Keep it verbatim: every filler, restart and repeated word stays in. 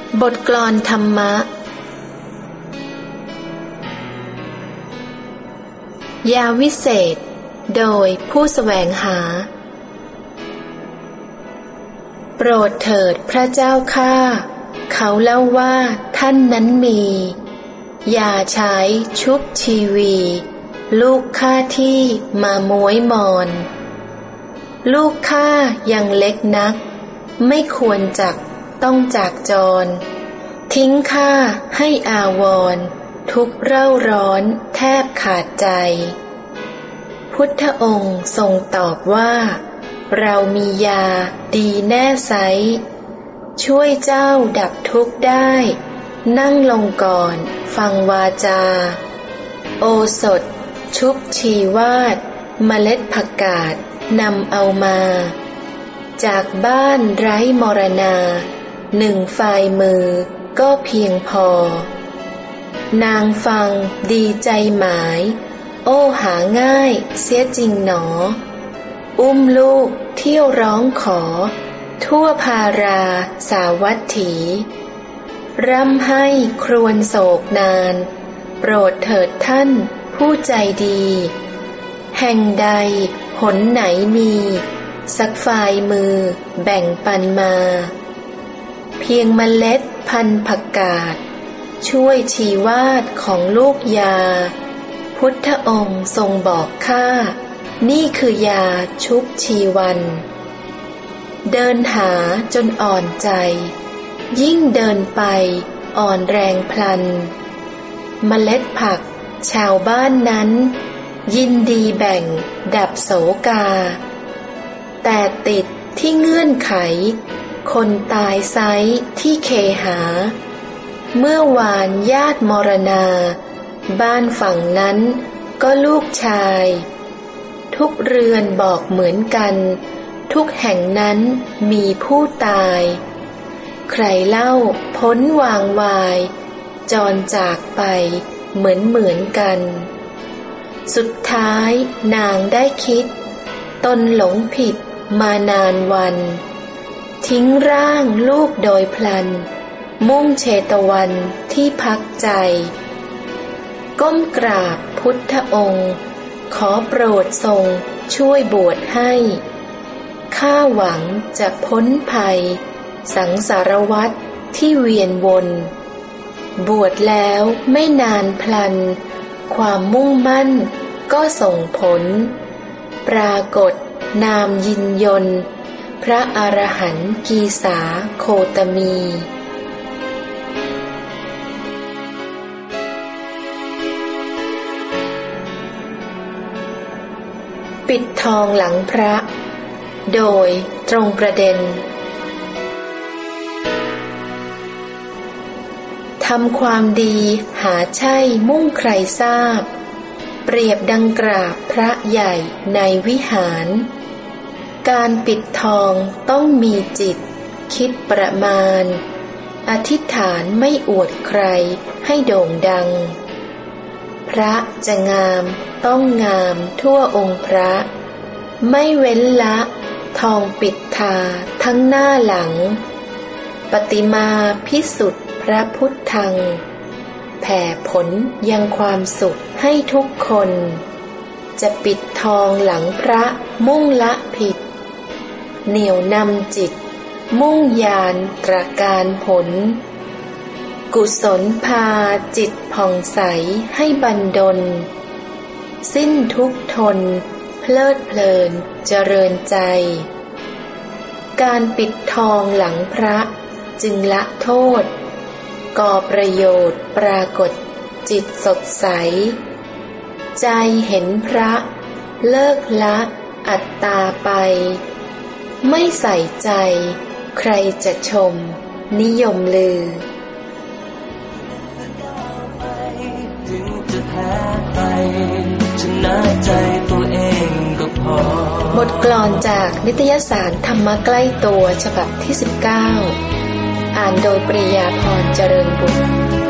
บทกลอนธรรมะยาวิเศษโดยผู้แสวงหาโปรดเถิดพระเจ้าข้าเขาเล่าว่าท่านนั้นมียาใช้ชุบชีวีลูกข้าที่มาม้วยมอนลูกข้ายังเล็กนักไม่ควรจักต้องจากจรทิ้งข้าให้อาวรทุกเร่าร้อนแทบขาดใจพุทธองค์ทรงตอบว่าเรามียาดีแน่ไซร้ช่วยเจ้าดับทุกข์ได้นั่งลงก่อนฟังวาจาโอสถชุบชีวาดเมล็ดผักกาดนำเอามาจากบ้านไร้มรณาหนึ่งฝ่ายมือก็เพียงพอนางฟังดีใจหมายโอ้หาง่ายเสียจริงหนออุ้มลูกเที่ยวร้องขอทั่วพาราสาวัตถีร่ำให้ครวญโศกนานโปรดเถิดท่านผู้ใจดีแห่งใดหนไหนมีสักฝ่ายมือแบ่งปันมาเพียงเมล็ดพันธุ์ผักกาดช่วยชีวาดของลูกยาพุทธองค์ทรงบอกข้านี่คือยาชุบชีวันเดินหาจนอ่อนใจยิ่งเดินไปอ่อนแรงพลันเมล็ดผักชาวบ้านนั้นยินดีแบ่งดับโศกาแต่ติดที่เงื่อนไขคนตายไซร้ที่เคหาเมื่อวานญาติมรณาบ้านฝั่งนั้นก็ลูกชายทุกเรือนบอกเหมือนกันทุกแห่งนั้นมีผู้ตายใครเล่าพ้นวางวายจรจากไปเหมือนเหมือนกันสุดท้ายนางได้คิดตนหลงผิดมานานวันทิ้งร่างลูกโดยพลันมุ่งเชตวันที่พักใจก้มกราบพุทธองค์ขอโปรดทรงช่วยบวชให้ข้าหวังจะพ้นภัยสังสารวัฏที่เวียนวนบวชแล้วไม่นานพลันความมุ่งมั่นก็ส่งผลปรากฏนามยินยนต์พระอรหันต์กีสาโคตมีปิดทองหลังพระโดยตรงประเด็นทำความดีหาใช่มุ่งใครทราบเปรียบดังกราบพระใหญ่ในวิหารการปิดทองต้องมีจิตคิดประมาณอธิษฐานไม่อวดใครให้โด่งดังพระจะงามต้องงามทั่วองค์พระไม่เว้นละทองปิดทาทั้งหน้าหลังปฏิมาพิสุทธิ์พระพุทธังแผ่ผลยังความสุขให้ทุกคนจะปิดทองหลังพระมุ่งละผิดเหนี่ยวนำจิตมุ่งญาณตราการผลกุศลพาจิตผ่องใสให้บันดลสิ้นทุกข์ทนเพลิดเพลินเจริญใจการปิดทองหลังพระจึงละโทษก่อประโยชน์ปรากฏจิตสดใสใจเห็นพระเลิกละอัตตาไปไม่ใส่ใจใครจะชมนิยมลือถึงจะแพ้ไปชนะใจตัวเองก็พอบทกลอนจากนิตยสารธรรมะใกล้ตัวฉบับที่สิบเก้าอ่านโดยปริยาพรเจริญบุตร